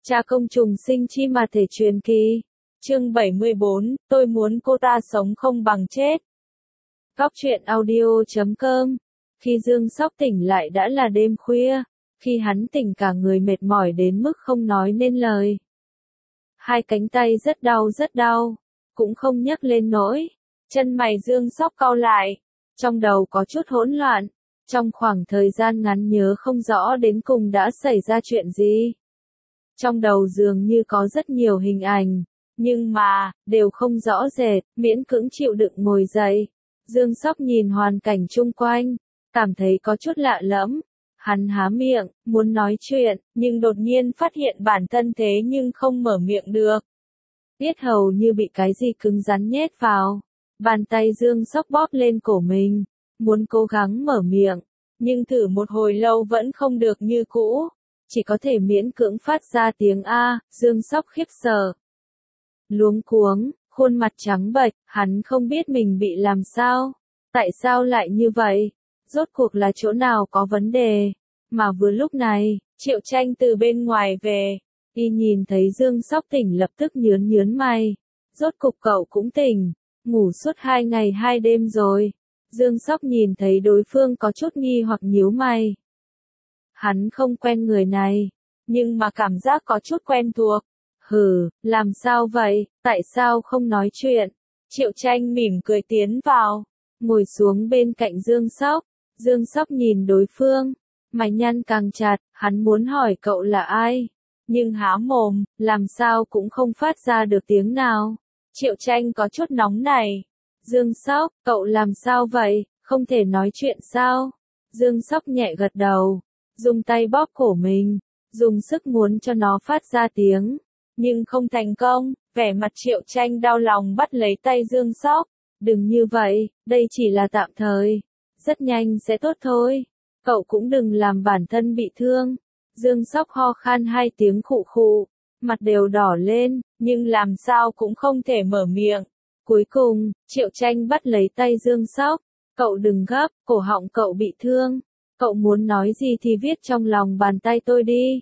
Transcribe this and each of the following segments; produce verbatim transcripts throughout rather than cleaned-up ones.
Cha công trùng sinh chi mà thể truyền kỳ. Chương bảy mươi bốn, tôi muốn cô ta sống không bằng chết. Góc truyện audio chấm com. Khi Dương Sóc tỉnh lại đã là đêm khuya, khi hắn tỉnh cả người mệt mỏi đến mức không nói nên lời. Hai cánh tay rất đau rất đau, cũng không nhấc lên nổi. Chân mày Dương Sóc cau lại, trong đầu có chút hỗn loạn, trong khoảng thời gian ngắn nhớ không rõ đến cùng đã xảy ra chuyện gì. Trong đầu dường như có rất nhiều hình ảnh, nhưng mà, đều không rõ rệt, miễn cưỡng chịu đựng ngồi dậy. Dương Sóc nhìn hoàn cảnh chung quanh, cảm thấy có chút lạ lẫm. Hắn há miệng, muốn nói chuyện, nhưng đột nhiên phát hiện bản thân thế nhưng không mở miệng được. Yết hầu như bị cái gì cứng rắn nhét vào. Bàn tay Dương Sóc bóp lên cổ mình, muốn cố gắng mở miệng, nhưng thử một hồi lâu vẫn không được như cũ. Chỉ có thể miễn cưỡng phát ra tiếng A. Dương Sóc khiếp sợ, luống cuống, khuôn mặt trắng bệch, hắn không biết mình bị làm sao. Tại sao lại như vậy? Rốt cuộc là chỗ nào có vấn đề? Mà vừa lúc này, Triệu Tranh từ bên ngoài về. Y nhìn thấy Dương Sóc tỉnh lập tức nhớn nhớn mày. Rốt cục cậu cũng tỉnh, ngủ suốt hai ngày hai đêm rồi. Dương Sóc nhìn thấy đối phương có chút nghi hoặc nhíu mày. Hắn không quen người này, nhưng mà cảm giác có chút quen thuộc. Hừ, làm sao vậy, tại sao không nói chuyện? Triệu Tranh mỉm cười tiến vào, ngồi xuống bên cạnh Dương Sóc. Dương Sóc nhìn đối phương, mày nhăn càng chặt, hắn muốn hỏi cậu là ai, nhưng há mồm, làm sao cũng không phát ra được tiếng nào. Triệu Tranh có chút nóng này. Dương Sóc, cậu làm sao vậy, không thể nói chuyện sao? Dương Sóc nhẹ gật đầu, dùng tay bóp cổ mình, dùng sức muốn cho nó phát ra tiếng, nhưng không thành công. Vẻ mặt Triệu Tranh đau lòng bắt lấy tay Dương Sóc. Đừng như vậy, đây chỉ là tạm thời, rất nhanh sẽ tốt thôi. Cậu cũng đừng làm bản thân bị thương. Dương Sóc ho khan hai tiếng khụ khụ, mặt đều đỏ lên, nhưng làm sao cũng không thể mở miệng. Cuối cùng, Triệu Tranh bắt lấy tay Dương Sóc. Cậu đừng gấp, cổ họng cậu bị thương. Cậu muốn nói gì thì viết trong lòng bàn tay tôi đi.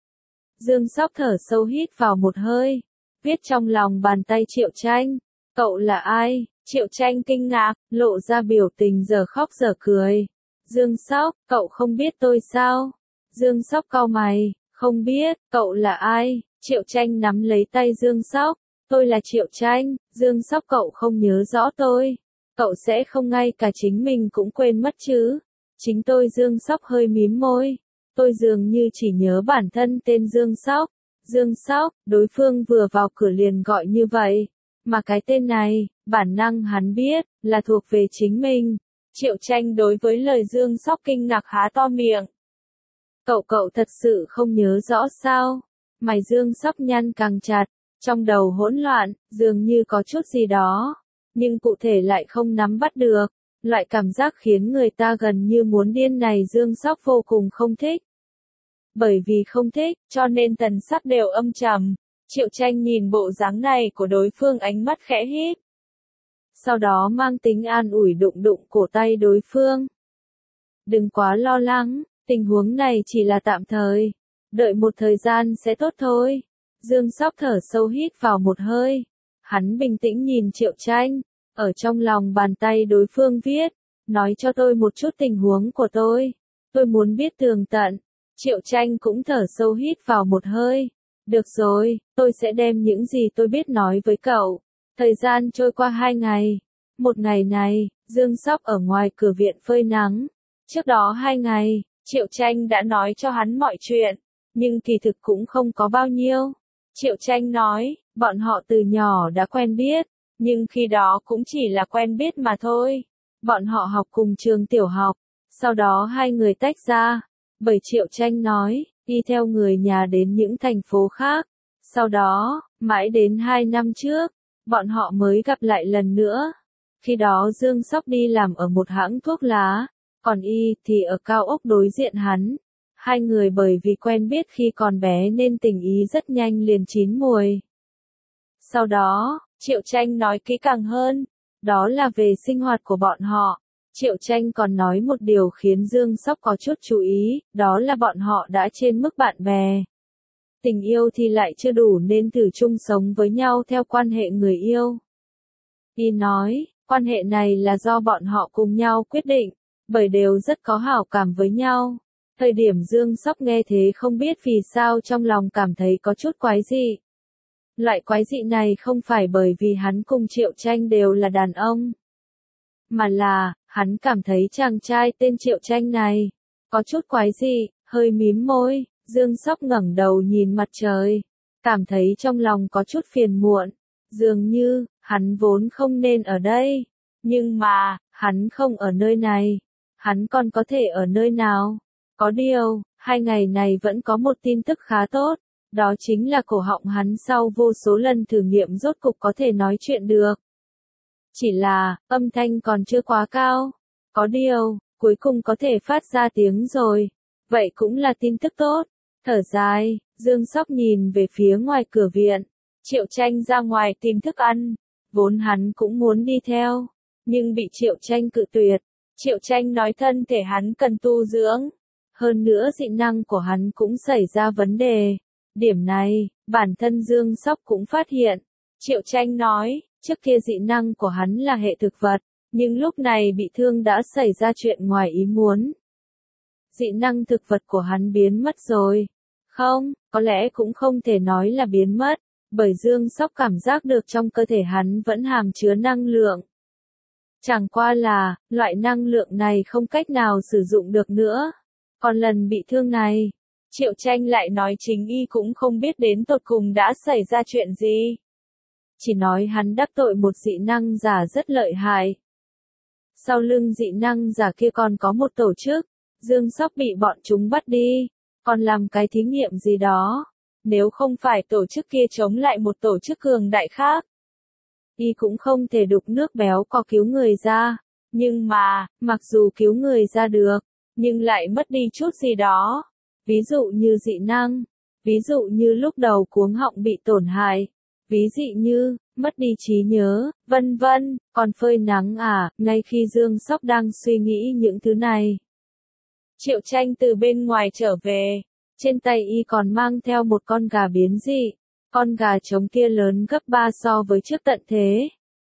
Dương Sóc thở sâu hít vào một hơi, viết trong lòng bàn tay Triệu Tranh. Cậu là ai? Triệu Tranh kinh ngạc, lộ ra biểu tình giờ khóc giờ cười. Dương Sóc, cậu không biết tôi sao? Dương Sóc cau mày, không biết, cậu là ai? Triệu Tranh nắm lấy tay Dương Sóc. Tôi là Triệu Tranh. Dương Sóc, cậu không nhớ rõ tôi. Cậu sẽ không ngay cả chính mình cũng quên mất chứ? Chính tôi. Dương Sóc hơi mím môi. Tôi dường như chỉ nhớ bản thân tên Dương Sóc. Dương Sóc, đối phương vừa vào cửa liền gọi như vậy. Mà cái tên này, bản năng hắn biết, là thuộc về chính mình. Triệu Tranh đối với lời Dương Sóc kinh ngạc há to miệng. Cậu cậu thật sự không nhớ rõ sao? Mày Dương Sóc nhăn càng chặt, trong đầu hỗn loạn, dường như có chút gì đó, nhưng cụ thể lại không nắm bắt được. Loại cảm giác khiến người ta gần như muốn điên này Dương Sóc vô cùng không thích. Bởi vì không thích, cho nên thần sắc đều âm trầm. Triệu Tranh nhìn bộ dáng này của đối phương ánh mắt khẽ hít. Sau đó mang tính an ủi đụng đụng cổ tay đối phương. Đừng quá lo lắng, tình huống này chỉ là tạm thời. Đợi một thời gian sẽ tốt thôi. Dương Sóc thở sâu hít vào một hơi. Hắn bình tĩnh nhìn Triệu Tranh. Ở trong lòng bàn tay đối phương viết. Nói cho tôi một chút tình huống của tôi. Tôi muốn biết tường tận. Triệu Tranh cũng thở sâu hít vào một hơi. Được rồi, tôi sẽ đem những gì tôi biết nói với cậu. Thời gian trôi qua hai ngày. Một ngày này, Dương Sóc ở ngoài cửa viện phơi nắng. Trước đó hai ngày, Triệu Tranh đã nói cho hắn mọi chuyện, nhưng kỳ thực cũng không có bao nhiêu. Triệu Tranh nói, bọn họ từ nhỏ đã quen biết, nhưng khi đó cũng chỉ là quen biết mà thôi. Bọn họ học cùng trường tiểu học, sau đó hai người tách ra. Bởi Triệu Tranh nói, đi theo người nhà đến những thành phố khác. Sau đó, mãi đến hai năm trước, bọn họ mới gặp lại lần nữa. Khi đó Dương Sóc đi làm ở một hãng thuốc lá, còn Y thì ở cao ốc đối diện hắn. Hai người bởi vì quen biết khi còn bé nên tình ý rất nhanh liền chín mùi. Sau đó, Triệu Tranh nói kỹ càng hơn, đó là về sinh hoạt của bọn họ. Triệu Tranh còn nói một điều khiến Dương Sóc có chút chú ý, đó là bọn họ đã trên mức bạn bè. Tình yêu thì lại chưa đủ nên thử chung sống với nhau theo quan hệ người yêu. Y nói, quan hệ này là do bọn họ cùng nhau quyết định, bởi đều rất có hảo cảm với nhau. Thời điểm Dương Sóc nghe thế không biết vì sao trong lòng cảm thấy có chút quái dị. Loại quái dị này không phải bởi vì hắn cùng Triệu Tranh đều là đàn ông, mà là, hắn cảm thấy chàng trai tên Triệu Tranh này có chút quái dị, hơi mím môi. Dương Sóc ngẩng đầu nhìn mặt trời, cảm thấy trong lòng có chút phiền muộn, dường như, hắn vốn không nên ở đây, nhưng mà, hắn không ở nơi này, hắn còn có thể ở nơi nào? Có điều, hai ngày này vẫn có một tin tức khá tốt, đó chính là cổ họng hắn sau vô số lần thử nghiệm rốt cục có thể nói chuyện được. Chỉ là, âm thanh còn chưa quá cao, có điều, cuối cùng có thể phát ra tiếng rồi, vậy cũng là tin tức tốt. Thở dài, Dương Sóc nhìn về phía ngoài cửa viện, Triệu Tranh ra ngoài tìm thức ăn, vốn hắn cũng muốn đi theo, nhưng bị Triệu Tranh cự tuyệt. Triệu Tranh nói thân thể hắn cần tu dưỡng, hơn nữa dị năng của hắn cũng xảy ra vấn đề. Điểm này, bản thân Dương Sóc cũng phát hiện. Triệu Tranh nói, trước kia dị năng của hắn là hệ thực vật, nhưng lúc này bị thương đã xảy ra chuyện ngoài ý muốn. Dị năng thực vật của hắn biến mất rồi. Không, có lẽ cũng không thể nói là biến mất, bởi Dương Sóc cảm giác được trong cơ thể hắn vẫn hàm chứa năng lượng. Chẳng qua là, loại năng lượng này không cách nào sử dụng được nữa. Còn lần bị thương này, Triệu Tranh lại nói chính y cũng không biết đến tột cùng đã xảy ra chuyện gì. Chỉ nói hắn đắc tội một dị năng giả rất lợi hại. Sau lưng dị năng giả kia còn có một tổ chức, Dương Sóc bị bọn chúng bắt đi, còn làm cái thí nghiệm gì đó. Nếu không phải tổ chức kia chống lại một tổ chức cường đại khác, y cũng không thể đục nước béo có cứu người ra. Nhưng mà, mặc dù cứu người ra được, nhưng lại mất đi chút gì đó. Ví dụ như dị năng, ví dụ như lúc đầu cuống họng bị tổn hại, ví dụ như, mất đi trí nhớ, vân vân. Còn phơi nắng à, ngay khi Dương Sóc đang suy nghĩ những thứ này, Triệu Tranh từ bên ngoài trở về, trên tay y còn mang theo một con gà biến dị, con gà trống kia lớn gấp ba so với trước tận thế.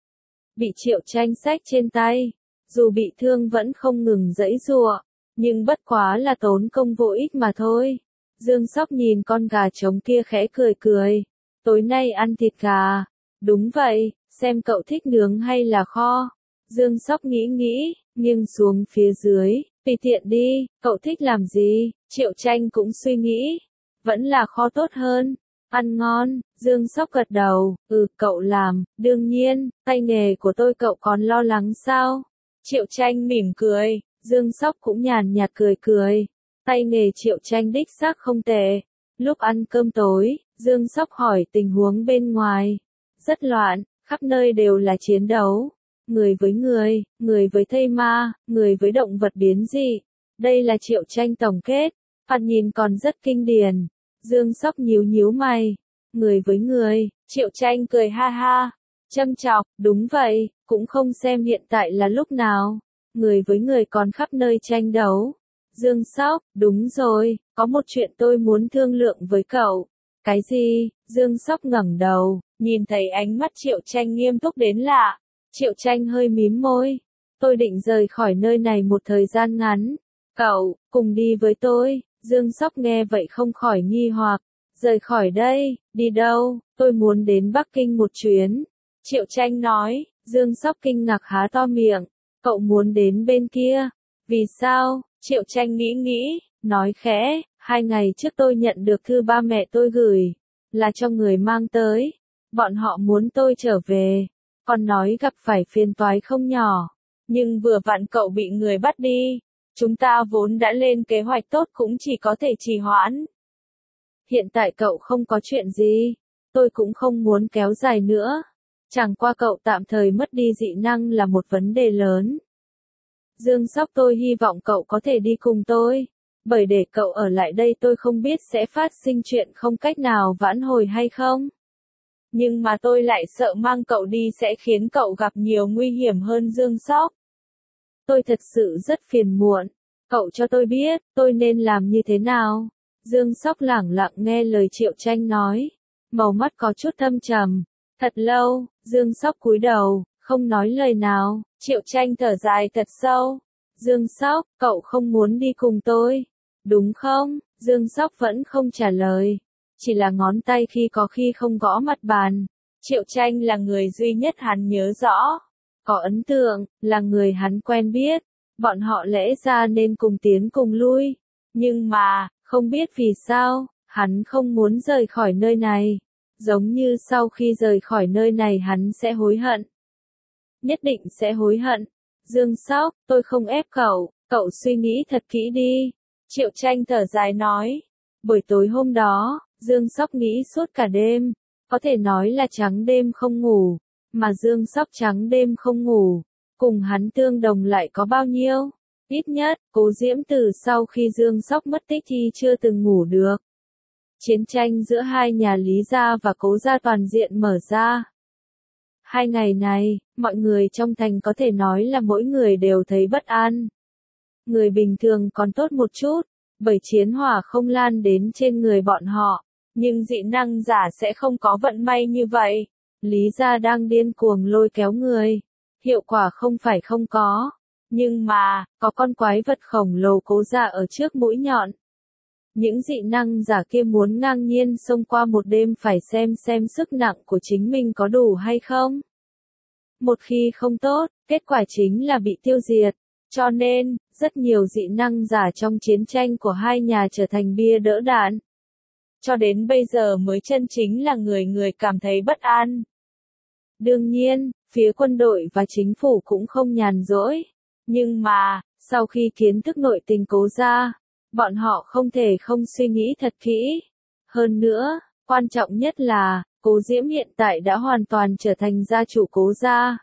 Bị Triệu Tranh xách trên tay, dù bị thương vẫn không ngừng giãy giụa, nhưng bất quá là tốn công vô ích mà thôi. Dương Sóc nhìn con gà trống kia khẽ cười cười, tối nay ăn thịt gà. Đúng vậy, xem cậu thích nướng hay là kho. Dương Sóc nghĩ nghĩ, nghiêng xuống phía dưới, tùy tiện đi, cậu thích làm gì? Triệu Tranh cũng suy nghĩ, vẫn là kho tốt hơn. Ăn ngon, Dương Sóc gật đầu, ừ, cậu làm, đương nhiên, tay nghề của tôi cậu còn lo lắng sao? Triệu Tranh mỉm cười, Dương Sóc cũng nhàn nhạt cười cười. Tay nghề Triệu Tranh đích xác không tệ. Lúc ăn cơm tối, Dương Sóc hỏi tình huống bên ngoài. Rất loạn, khắp nơi đều là chiến đấu. Người với người, người với thây ma, người với động vật biến dị. Đây là Triệu Tranh tổng kết. Phạt nhìn còn rất kinh điển. Dương Sóc nhíu nhíu mày. Người với người, Triệu Tranh cười ha ha. Châm chọc, đúng vậy, cũng không xem hiện tại là lúc nào. Người với người còn khắp nơi tranh đấu. Dương Sóc, đúng rồi, có một chuyện tôi muốn thương lượng với cậu. Cái gì? Dương Sóc ngẩng đầu, nhìn thấy ánh mắt Triệu Tranh nghiêm túc đến lạ. Triệu Tranh hơi mím môi. Tôi định rời khỏi nơi này một thời gian ngắn. Cậu, cùng đi với tôi. Dương Sóc nghe vậy không khỏi nghi hoặc. Rời khỏi đây, đi đâu? Tôi muốn đến Bắc Kinh một chuyến. Triệu Tranh nói. Dương Sóc kinh ngạc há to miệng. Cậu muốn đến bên kia? Vì sao? Triệu Tranh nghĩ nghĩ, nói khẽ, hai ngày trước tôi nhận được thư ba mẹ tôi gửi, là cho người mang tới. Bọn họ muốn tôi trở về, còn nói gặp phải phiền toái không nhỏ. Nhưng vừa vặn cậu bị người bắt đi, chúng ta vốn đã lên kế hoạch tốt cũng chỉ có thể trì hoãn. Hiện tại cậu không có chuyện gì, tôi cũng không muốn kéo dài nữa. Chẳng qua cậu tạm thời mất đi dị năng là một vấn đề lớn. Dương Sóc, tôi hy vọng cậu có thể đi cùng tôi, bởi để cậu ở lại đây tôi không biết sẽ phát sinh chuyện không cách nào vãn hồi hay không. Nhưng mà tôi lại sợ mang cậu đi sẽ khiến cậu gặp nhiều nguy hiểm hơn. Dương Sóc, tôi thật sự rất phiền muộn, cậu cho tôi biết, tôi nên làm như thế nào. Dương Sóc lẳng lặng nghe lời Triệu Tranh nói, màu mắt có chút thâm trầm. Thật lâu, Dương Sóc cúi đầu, không nói lời nào. Triệu Tranh thở dài thật sâu. Dương Sóc, cậu không muốn đi cùng tôi, đúng không? Dương Sóc vẫn không trả lời, chỉ là ngón tay khi có khi không gõ mặt bàn. Triệu Tranh là người duy nhất hắn nhớ rõ, có ấn tượng, là người hắn quen biết. Bọn họ lẽ ra nên cùng tiến cùng lui, nhưng mà, không biết vì sao, hắn không muốn rời khỏi nơi này. Giống như sau khi rời khỏi nơi này hắn sẽ hối hận. Nhất định sẽ hối hận. Dương Sóc, tôi không ép cậu, cậu suy nghĩ thật kỹ đi. Triệu Tranh thở dài nói. Buổi tối hôm đó, Dương Sóc nghĩ suốt cả đêm, có thể nói là trắng đêm không ngủ, mà Dương Sóc trắng đêm không ngủ, cùng hắn tương đồng lại có bao nhiêu? Ít nhất, Cố Diễm từ sau khi Dương Sóc mất tích thì chưa từng ngủ được. Chiến tranh giữa hai nhà Lý gia và Cố gia toàn diện mở ra. Hai ngày này, mọi người trong thành có thể nói là mỗi người đều thấy bất an. Người bình thường còn tốt một chút, bởi chiến hỏa không lan đến trên người bọn họ, nhưng dị năng giả sẽ không có vận may như vậy. Lý gia đang điên cuồng lôi kéo người, hiệu quả không phải không có, nhưng mà, có con quái vật khổng lồ Cố gia ở trước mũi nhọn. Những dị năng giả kia muốn ngang nhiên xông qua một đêm phải xem xem sức nặng của chính mình có đủ hay không. Một khi không tốt, kết quả chính là bị tiêu diệt. Cho nên, rất nhiều dị năng giả trong chiến tranh của hai nhà trở thành bia đỡ đạn. Cho đến bây giờ mới chân chính là người người cảm thấy bất an. Đương nhiên, phía quân đội và chính phủ cũng không nhàn rỗi. Nhưng mà, sau khi kiến thức nội tình Cố gia, bọn họ không thể không suy nghĩ thật kỹ. Hơn nữa, quan trọng nhất là, Cố Diễm hiện tại đã hoàn toàn trở thành gia chủ Cố gia.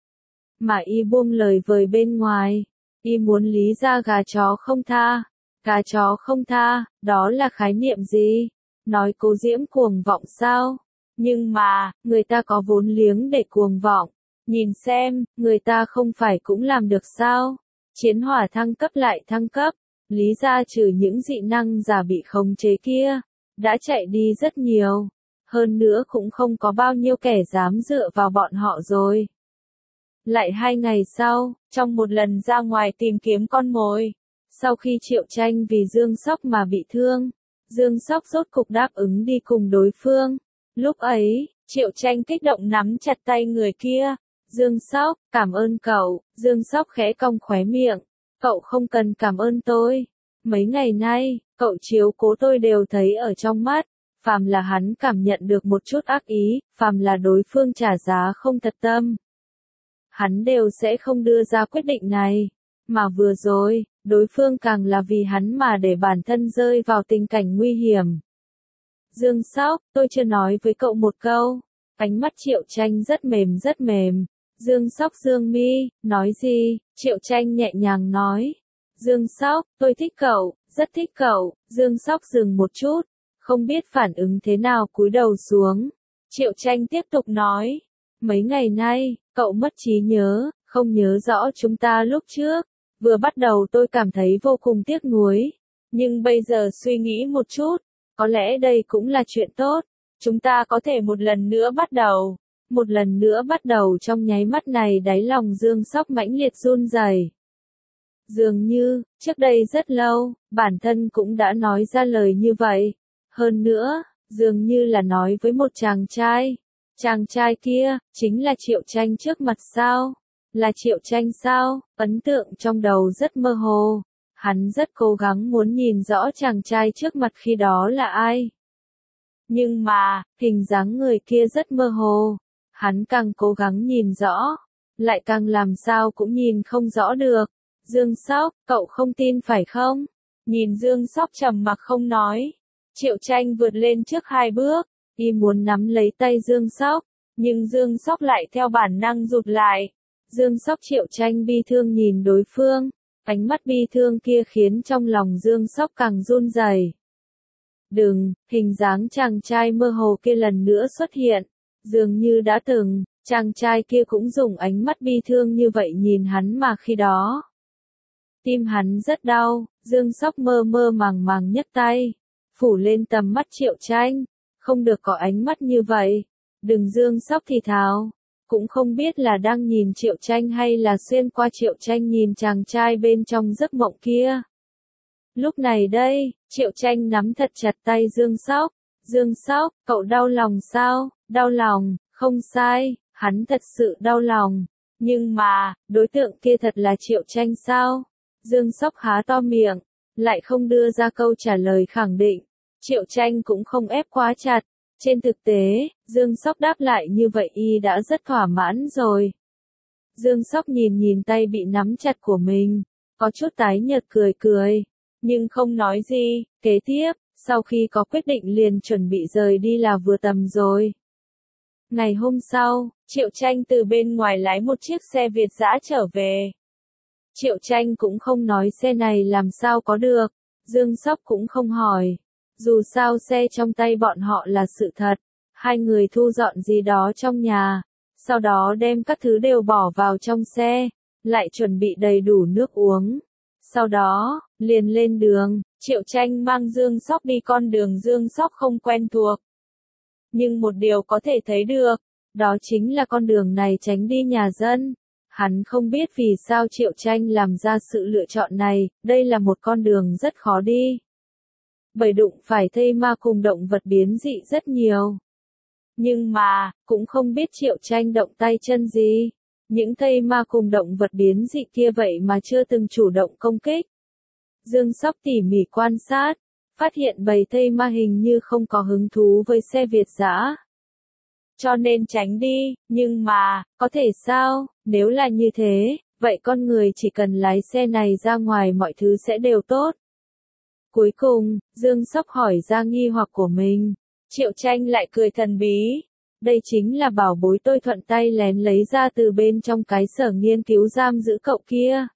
Mà y buông lời vời bên ngoài, y muốn Lý gia gà chó không tha. Gà chó không tha, đó là khái niệm gì? Nói Cố Diễm cuồng vọng sao? Nhưng mà, người ta có vốn liếng để cuồng vọng. Nhìn xem, người ta không phải cũng làm được sao? Chiến hỏa thăng cấp lại thăng cấp. Lý gia trừ những dị năng giả bị khống chế kia, đã chạy đi rất nhiều. Hơn nữa cũng không có bao nhiêu kẻ dám dựa vào bọn họ rồi. Lại hai ngày sau, trong một lần ra ngoài tìm kiếm con mồi, sau khi Triệu Tranh vì Dương Sóc mà bị thương, Dương Sóc rốt cục đáp ứng đi cùng đối phương. Lúc ấy, Triệu Tranh kích động nắm chặt tay người kia. Dương Sóc, cảm ơn cậu. Dương Sóc khẽ cong khóe miệng. Cậu không cần cảm ơn tôi. Mấy ngày nay, cậu chiếu cố tôi đều thấy ở trong mắt. Phàm là hắn cảm nhận được một chút ác ý, phàm là đối phương trả giá không thật tâm, hắn đều sẽ không đưa ra quyết định này. Mà vừa rồi, đối phương càng là vì hắn mà để bản thân rơi vào tình cảnh nguy hiểm. Dương Sóc, tôi chưa nói với cậu một câu. Ánh mắt Triệu Tranh rất mềm rất mềm. Dương Sóc dương mi, nói gì? Triệu Tranh nhẹ nhàng nói. Dương Sóc, tôi thích cậu, rất thích cậu. Dương Sóc dừng một chút, không biết phản ứng thế nào cúi đầu xuống. Triệu Tranh tiếp tục nói. Mấy ngày nay, cậu mất trí nhớ, không nhớ rõ chúng ta lúc trước. Vừa bắt đầu tôi cảm thấy vô cùng tiếc nuối. Nhưng bây giờ suy nghĩ một chút, có lẽ đây cũng là chuyện tốt. Chúng ta có thể một lần nữa bắt đầu. Một lần nữa bắt đầu trong nháy mắt này đáy lòng Dương Sóc mãnh liệt run rẩy. Dường như, trước đây rất lâu, bản thân cũng đã nói ra lời như vậy. Hơn nữa, dường như là nói với một chàng trai. Chàng trai kia, chính là Triệu Tranh trước mặt sao? Là Triệu Tranh sao? Ấn tượng trong đầu rất mơ hồ. Hắn rất cố gắng muốn nhìn rõ chàng trai trước mặt khi đó là ai. Nhưng mà, hình dáng người kia rất mơ hồ. Hắn càng cố gắng nhìn rõ, lại càng làm sao cũng nhìn không rõ được. Dương Sóc, cậu không tin phải không? Nhìn Dương Sóc trầm mặc không nói. Triệu Tranh vượt lên trước hai bước, y muốn nắm lấy tay Dương Sóc, nhưng Dương Sóc lại theo bản năng rụt lại. Dương Sóc Triệu Tranh bi thương nhìn đối phương, ánh mắt bi thương kia khiến trong lòng Dương Sóc càng run rẩy. Đừng, hình dáng chàng trai mơ hồ kia lần nữa xuất hiện. Dường như đã từng, chàng trai kia cũng dùng ánh mắt bi thương như vậy nhìn hắn mà khi đó. Tim hắn rất đau, Dương Sóc mơ mơ màng màng nhấc tay. phủ lên tầm mắt Triệu Tranh. Không được có ánh mắt như vậy. Đừng Dương Sóc thì thào. Cũng không biết là đang nhìn Triệu Tranh hay là xuyên qua Triệu Tranh nhìn chàng trai bên trong giấc mộng kia. Lúc này đây, Triệu Tranh nắm thật chặt tay Dương Sóc. Dương Sóc, cậu đau lòng sao? Đau lòng, không sai, hắn thật sự đau lòng. Nhưng mà, đối tượng kia thật là Triệu Tranh sao? Dương Sóc há to miệng, lại không đưa ra câu trả lời khẳng định. Triệu Tranh cũng không ép quá chặt. Trên thực tế, Dương Sóc đáp lại như vậy y đã rất thỏa mãn rồi. Dương Sóc nhìn nhìn tay bị nắm chặt của mình, có chút tái nhợt cười cười, nhưng không nói gì. Kế tiếp, sau khi có quyết định liền chuẩn bị rời đi là vừa tầm rồi. Ngày hôm sau, Triệu Tranh từ bên ngoài lái một chiếc xe Việt dã trở về. Triệu Tranh cũng không nói xe này làm sao có được, Dương Sóc cũng không hỏi. Dù sao xe trong tay bọn họ là sự thật, hai người thu dọn gì đó trong nhà, sau đó đem các thứ đều bỏ vào trong xe, lại chuẩn bị đầy đủ nước uống. Sau đó, liền lên đường, Triệu Tranh mang Dương Sóc đi con đường Dương Sóc không quen thuộc. Nhưng một điều có thể thấy được, đó chính là con đường này tránh đi nhà dân. Hắn không biết vì sao Triệu Tranh làm ra sự lựa chọn này, đây là một con đường rất khó đi. Bởi đụng phải thây ma cùng động vật biến dị rất nhiều. Nhưng mà, cũng không biết Triệu Tranh động tay chân gì. Những thây ma cùng động vật biến dị kia vậy mà chưa từng chủ động công kích. Dương Sóc tỉ mỉ quan sát, phát hiện bầy thây ma hình như không có hứng thú với xe Việt dã. Cho nên tránh đi, nhưng mà, có thể sao, nếu là như thế, vậy con người chỉ cần lái xe này ra ngoài mọi thứ sẽ đều tốt. Cuối cùng, Dương Sóc hỏi ra nghi hoặc của mình. Triệu Tranh lại cười thần bí. Đây chính là bảo bối tôi thuận tay lén lấy ra từ bên trong cái sở nghiên cứu giam giữ cậu kia.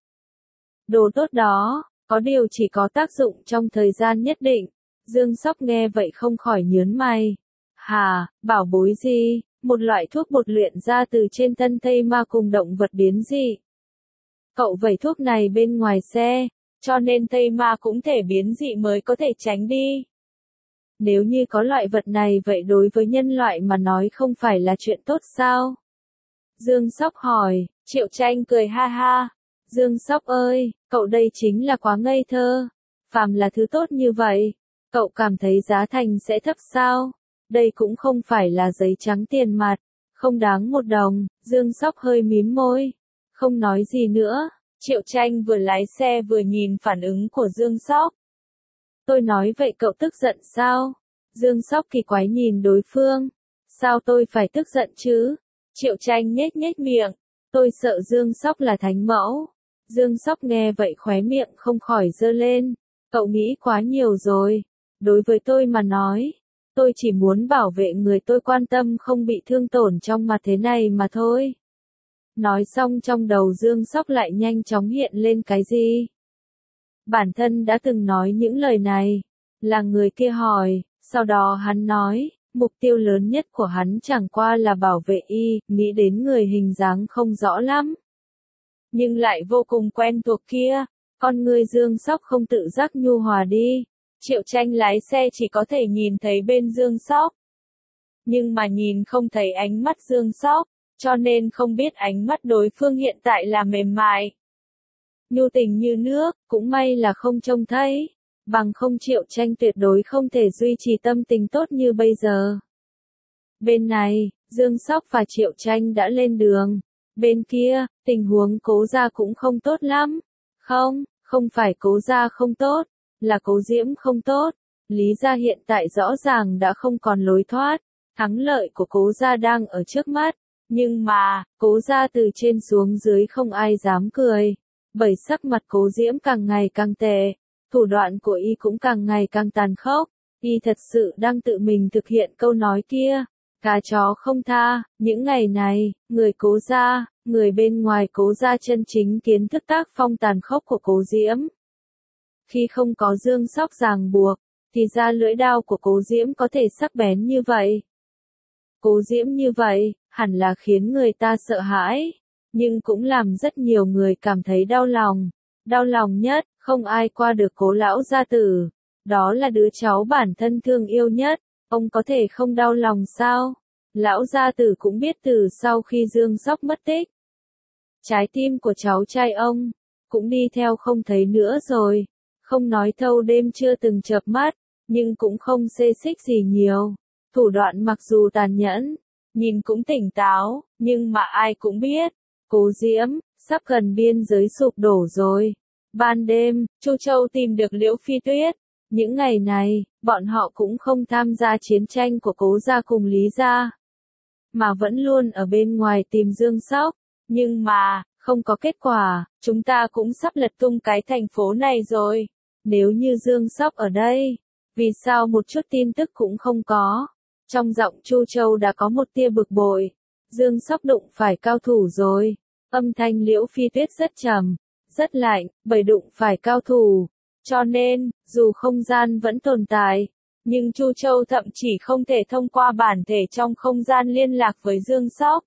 Đồ tốt đó, có điều chỉ có tác dụng trong thời gian nhất định. Dương Sóc nghe vậy không khỏi nhớn mày. Hà, bảo bối gì? Một loại thuốc bột luyện ra từ trên thân thây ma cùng động vật biến dị. Cậu vẩy thuốc này bên ngoài xe, cho nên thây ma cũng thể biến dị mới có thể tránh đi. Nếu như có loại vật này vậy đối với nhân loại mà nói không phải là chuyện tốt sao? Dương Sóc hỏi. Triệu Tranh cười ha ha. Dương Sóc ơi, cậu đây chính là quá ngây thơ. Phàm là thứ tốt như vậy, cậu cảm thấy giá thành sẽ thấp sao? Đây cũng không phải là giấy trắng tiền mặt, không đáng một đồng. Dương Sóc hơi mím môi, không nói gì nữa. Triệu Tranh vừa lái xe vừa nhìn phản ứng của Dương Sóc. Tôi nói vậy cậu tức giận sao? Dương Sóc kỳ quái nhìn đối phương. Sao tôi phải tức giận chứ? Triệu Tranh nhếch nhếch miệng. Tôi sợ Dương Sóc là thánh mẫu. Dương Sóc nghe vậy khóe miệng không khỏi giơ lên. Cậu nghĩ quá nhiều rồi. Đối với tôi mà nói, tôi chỉ muốn bảo vệ người tôi quan tâm không bị thương tổn trong mặt thế này mà thôi. Nói xong trong đầu Dương Sóc lại nhanh chóng hiện lên cái gì? Bản thân đã từng nói những lời này. Là người kia hỏi, sau đó hắn nói, mục tiêu lớn nhất của hắn chẳng qua là bảo vệ y, nghĩ đến người hình dáng không rõ lắm. Nhưng lại vô cùng quen thuộc kia, con người Dương Sóc không tự giác nhu hòa đi. Triệu Tranh lái xe chỉ có thể nhìn thấy bên Dương Sóc. Nhưng mà nhìn không thấy ánh mắt Dương Sóc, cho nên không biết ánh mắt đối phương hiện tại là mềm mại, nhu tình như nước, cũng may là không trông thấy. Bằng không Triệu Tranh tuyệt đối không thể duy trì tâm tình tốt như bây giờ. Bên này, Dương Sóc và Triệu Tranh đã lên đường. Bên kia, tình huống Cố Gia cũng không tốt lắm. Không, không phải Cố Gia không tốt, là Cố Diễm không tốt. Lý gia hiện tại rõ ràng đã không còn lối thoát. Thắng lợi của Cố Gia đang ở trước mắt. Nhưng mà, Cố Gia từ trên xuống dưới không ai dám cười. Bởi sắc mặt Cố Diễm càng ngày càng tệ. Thủ đoạn của y cũng càng ngày càng tàn khốc. Y thật sự đang tự mình thực hiện câu nói kia. Cá chó không tha. Những ngày này, người Cố Gia, người bên ngoài Cố Gia chân chính kiến thức tác phong tàn khốc của Cố Diễm. Khi không có Dương Sóc ràng buộc, thì ra lưỡi đao của Cố Diễm có thể sắc bén như vậy. Cố Diễm như vậy, hẳn là khiến người ta sợ hãi. Nhưng cũng làm rất nhiều người cảm thấy đau lòng. Đau lòng nhất, không ai qua được Cố lão gia tử. Đó là đứa cháu bản thân thương yêu nhất, ông có thể không đau lòng sao? Lão gia tử cũng biết từ sau khi Dương Sóc mất tích, trái tim của cháu trai ông cũng đi theo không thấy nữa rồi. Không nói thâu đêm chưa từng chợp mắt, nhưng cũng không xê xích gì nhiều. Thủ đoạn mặc dù tàn nhẫn, nhìn cũng tỉnh táo, nhưng mà ai cũng biết, Cố Diễm sắp gần biên giới sụp đổ rồi. Ban đêm, Chu Châu tìm được Liễu Phi Tuyết. Những ngày này, bọn họ cũng không tham gia chiến tranh của Cố gia cùng Lý gia, mà vẫn luôn ở bên ngoài tìm Dương Sóc. Nhưng mà, không có kết quả, chúng ta cũng sắp lật tung cái thành phố này rồi. Nếu như Dương Sóc ở đây, vì sao một chút tin tức cũng không có? Trong giọng Chu Châu đã có một tia bực bội. Dương Sóc đụng phải cao thủ rồi. Âm thanh Liễu Phi Tuyết rất trầm, rất lạnh, bởi đụng phải cao thủ. Cho nên, dù không gian vẫn tồn tại, nhưng Chu Châu thậm chỉ không thể thông qua bản thể trong không gian liên lạc với Dương Sóc.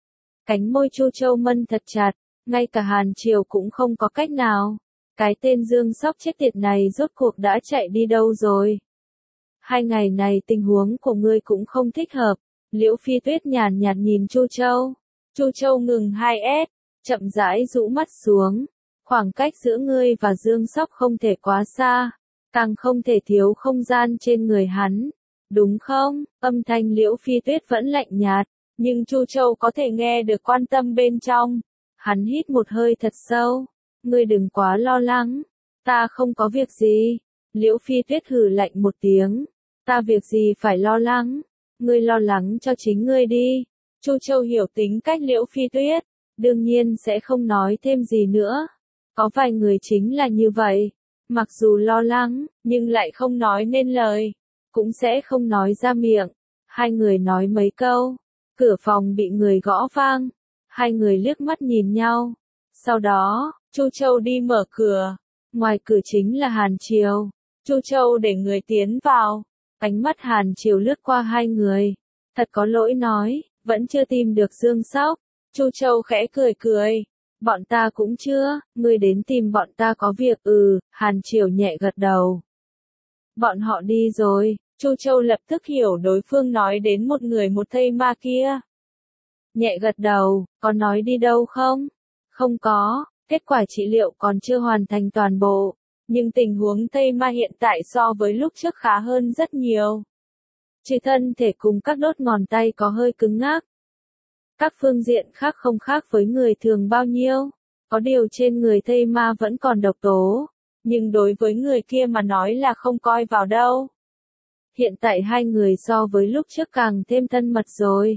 Cánh môi Chu Châu mân thật chặt, ngay cả Hàn Triều cũng không có cách nào. Cái tên Dương Sóc chết tiệt này rốt cuộc đã chạy đi đâu rồi? Hai ngày này tình huống của ngươi cũng không thích hợp. Liễu Phi Tuyết nhàn nhạt nhìn Chu Châu. Chu Châu ngừng hai s, chậm rãi rũ mắt xuống. Khoảng cách giữa ngươi và Dương Sóc không thể quá xa, càng không thể thiếu không gian trên người hắn. Đúng không? Âm thanh Liễu Phi Tuyết vẫn lạnh nhạt, nhưng Chu Châu có thể nghe được quan tâm bên trong. Hắn hít một hơi thật sâu. Ngươi đừng quá lo lắng. Ta không có việc gì. Liễu Phi Tuyết hừ lạnh một tiếng. Ta việc gì phải lo lắng? Ngươi lo lắng cho chính ngươi đi. Chu Châu hiểu tính cách Liễu Phi Tuyết, đương nhiên sẽ không nói thêm gì nữa. Có vài người chính là như vậy, mặc dù lo lắng, nhưng lại không nói nên lời, cũng sẽ không nói ra miệng. Hai người nói mấy câu, cửa phòng bị người gõ vang, hai người liếc mắt nhìn nhau. Sau đó, Chu Châu đi mở cửa, ngoài cửa chính là Hàn Triều. Chu Châu để người tiến vào, ánh mắt Hàn Triều lướt qua hai người. Thật có lỗi nói, vẫn chưa tìm được Dương Sóc. Chu Châu khẽ cười cười. Bọn ta cũng chưa, ngươi đến tìm bọn ta có việc. Ừ, Hàn Triều nhẹ gật đầu. Bọn họ đi rồi. Chu Châu lập tức hiểu đối phương nói đến một người một thây ma kia. Nhẹ gật đầu, có nói đi đâu không? Không có, kết quả trị liệu còn chưa hoàn thành toàn bộ. Nhưng tình huống thây ma hiện tại so với lúc trước khá hơn rất nhiều. Chỉ thân thể cùng các đốt ngón tay có hơi cứng ngắc. Các phương diện khác không khác với người thường bao nhiêu. Có điều trên người thây ma vẫn còn độc tố. Nhưng đối với người kia mà nói là không coi vào đâu. Hiện tại hai người so với lúc trước càng thêm thân mật rồi.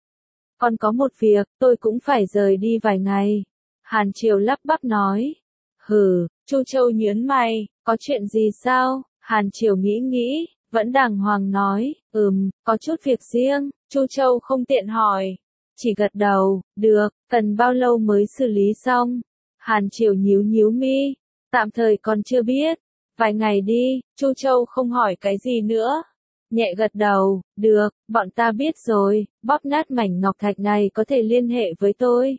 Còn có một việc, tôi cũng phải rời đi vài ngày. Hàn Triều lắp bắp nói. Hừ, Chu Châu nhớn mày, có chuyện gì sao? Hàn Triều nghĩ nghĩ, vẫn đàng hoàng nói, ừm, có chút việc riêng. Chu Châu không tiện hỏi, chỉ gật đầu, được, cần bao lâu mới xử lý xong? Hàn Triều nhíu nhíu mi, tạm thời còn chưa biết, vài ngày đi. Chu Châu không hỏi cái gì nữa, nhẹ gật đầu, được, bọn ta biết rồi, bóp nát mảnh ngọc thạch này có thể liên hệ với tôi.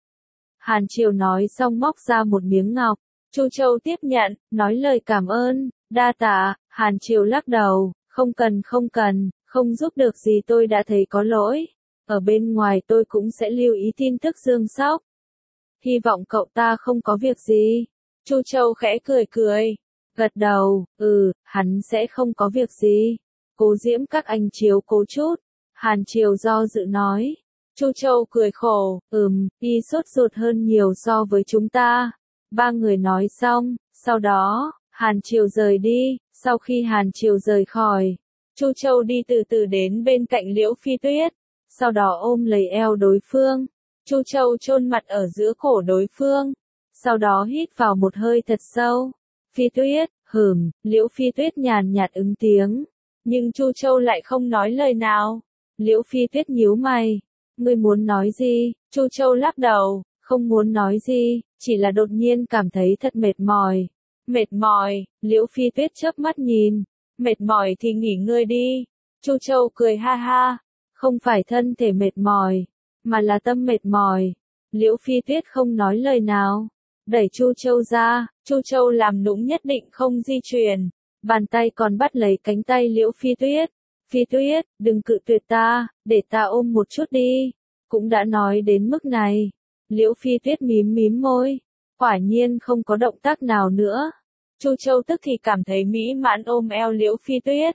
Hàn Triều nói xong móc ra một miếng ngọc, Chu Châu tiếp nhận, nói lời cảm ơn, đa tạ. Hàn Triều lắc đầu, không cần không cần, không giúp được gì tôi đã thấy có lỗi. Ở bên ngoài tôi cũng sẽ lưu ý tin tức Dương Sóc. Hy vọng cậu ta không có việc gì. Chu Châu khẽ cười cười, gật đầu, ừ, hắn sẽ không có việc gì. Cố Diễm các anh chiếu cố chút. Hàn Triều do dự nói. Chu Châu cười khổ, ừm, y sốt ruột hơn nhiều so với chúng ta. Ba người nói xong, sau đó, Hàn Triều rời đi. Sau khi Hàn Triều rời khỏi, Chu Châu đi từ từ đến bên cạnh Liễu Phi Tuyết, sau đó ôm lấy eo đối phương. Chu Châu chôn mặt ở giữa cổ đối phương, sau đó hít vào một hơi thật sâu. Phi Tuyết, hừm, Liễu Phi Tuyết nhàn nhạt ứng tiếng, nhưng Chu Châu lại không nói lời nào. Liễu Phi Tuyết nhíu mày, ngươi muốn nói gì? Chu Châu lắc đầu, không muốn nói gì, chỉ là đột nhiên cảm thấy thật mệt mỏi. Mệt mỏi, Liễu Phi Tuyết chớp mắt nhìn, mệt mỏi thì nghỉ ngơi đi. Chu Châu cười ha ha, không phải thân thể mệt mỏi, mà là tâm mệt mỏi. Liễu Phi Tuyết không nói lời nào, đẩy Chu Châu ra. Chu Châu làm nũng nhất định không di chuyển, Bàn tay còn bắt lấy cánh tay Liễu Phi Tuyết. Phi Tuyết, đừng cự tuyệt ta, để ta ôm một chút đi. Cũng đã nói đến mức này. Liễu Phi Tuyết mím mím môi. Quả nhiên không có động tác nào nữa. Chu Châu tức thì cảm thấy mỹ mãn ôm eo Liễu Phi Tuyết.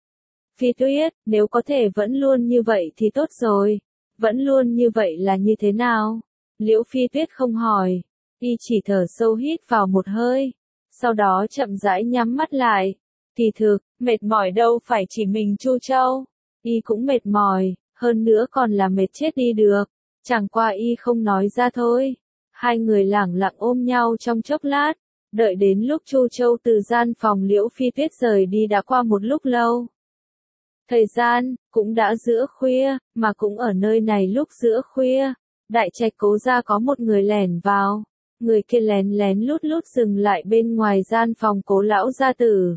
Phi Tuyết, nếu có thể vẫn luôn như vậy thì tốt rồi. Vẫn luôn như vậy là như thế nào? Liễu Phi Tuyết không hỏi. Y chỉ thở sâu hít vào một hơi. Sau đó chậm rãi nhắm mắt lại. Kỳ thực, mệt mỏi đâu phải chỉ mình Chu Châu. Y cũng mệt mỏi, hơn nữa còn là mệt chết đi được. Chẳng qua Y không nói ra thôi. Hai người lẳng lặng ôm nhau trong chốc lát. Đợi đến lúc Chu Châu từ gian phòng Liễu Phi Tuyết rời đi đã qua một lúc lâu. Thời gian, cũng đã giữa khuya, mà cũng ở nơi này lúc giữa khuya. Đại trạch Cố gia có một người lẻn vào. Người kia lén lén lút lút dừng lại bên ngoài gian phòng Cố lão gia tử.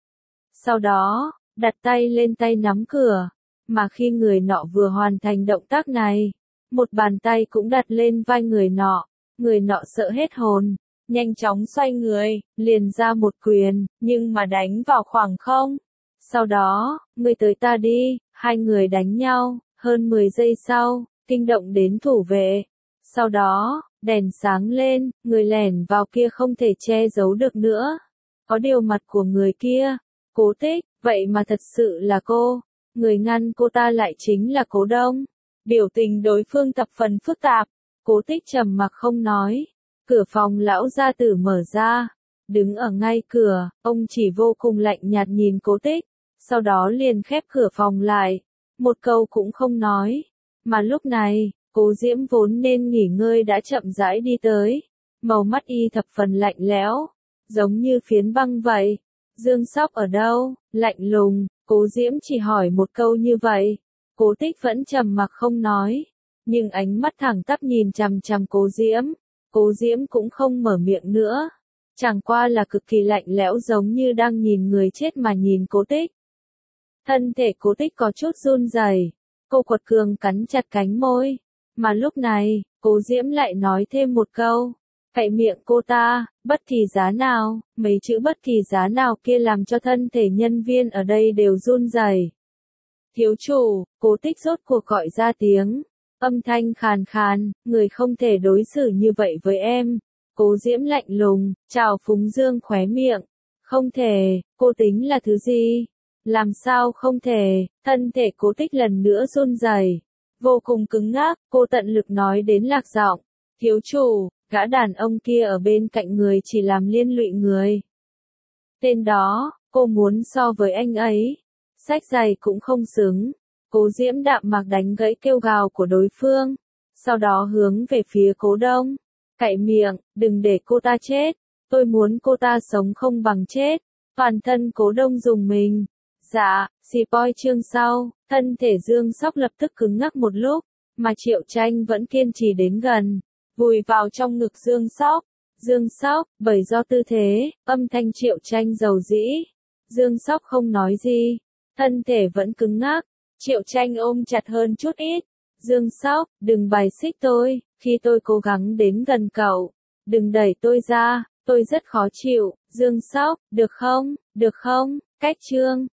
Sau đó, đặt tay lên tay nắm cửa. Mà khi người nọ vừa hoàn thành động tác này, một bàn tay cũng đặt lên vai người nọ. Người nọ sợ hết hồn, nhanh chóng xoay người, liền ra một quyền, nhưng mà đánh vào khoảng không. Sau đó, ngươi tới ta đi, hai người đánh nhau, hơn mười giây sau, kinh động đến thủ vệ. Sau đó, đèn sáng lên, người lẻn vào kia không thể che giấu được nữa. Có điều mặt của người kia, Cố Tích, vậy mà thật sự là cô. Người ngăn cô ta lại chính là Cố Đông. Biểu tình đối phương thập phần phức tạp. Cố Tích trầm mặc không nói. Cửa phòng lão gia tử mở ra. Đứng ở ngay cửa, ông chỉ vô cùng lạnh nhạt nhìn Cố Tích. Sau đó liền khép cửa phòng lại. Một câu cũng không nói. Mà lúc này, Cố Diễm vốn nên nghỉ ngơi đã chậm rãi đi tới. Màu mắt y thập phần lạnh lẽo. Giống như phiến băng vậy. Dương Sóc ở đâu? Lạnh lùng. Cố Diễm chỉ hỏi một câu như vậy. Cố Tích vẫn trầm mặc không nói. Nhưng ánh mắt thẳng tắp nhìn chằm chằm Cố Diễm. Cố Diễm cũng không mở miệng nữa. Chẳng qua là cực kỳ lạnh lẽo giống như đang nhìn người chết mà nhìn Cố Tích. Thân thể Cố Tích có chút run rẩy. Cô quật cường cắn chặt cánh môi. Mà lúc này, Cố Diễm lại nói thêm một câu. Cậy miệng cô ta, bất kỳ giá nào, mấy chữ bất kỳ giá nào kia làm cho thân thể nhân viên ở đây đều run rẩy. Thiếu chủ, Cố Tích rốt cuộc gọi ra tiếng. Âm thanh khàn khàn, người không thể đối xử như vậy với em. Cố Diễm lạnh lùng, trào phúng dương khóe miệng. Không thể, cô tính là thứ gì? Làm sao không thể, thân thể Cố Tích lần nữa run rẩy, vô cùng cứng ngắc, cô tận lực nói đến lạc giọng. Thiếu chủ, gã đàn ông kia ở bên cạnh người chỉ làm liên lụy người. Tên đó, cô muốn so với anh ấy. Sách giày cũng không xứng. Cố Diễm đạm mạc đánh gãy kêu gào của đối phương. Sau đó hướng về phía Cố Đông. Cậy miệng, đừng để cô ta chết. Tôi muốn cô ta sống không bằng chết. Toàn thân Cố Đông dùng mình. Dạ, spoil chương sau, thân thể Dương Sóc lập tức cứng ngắc một lúc. Mà Triệu Tranh vẫn kiên trì đến gần. Vùi vào trong ngực Dương Sóc. Dương Sóc, bởi do tư thế, âm thanh Triệu Tranh dầu dĩ. Dương Sóc không nói gì. Thân thể vẫn cứng ngắc. Triệu Tranh ôm chặt hơn chút ít. Dương Sóc, đừng bài xích tôi, khi tôi cố gắng đến gần cậu. Đừng đẩy tôi ra, tôi rất khó chịu. Dương Sóc, được không, được không, cách chương.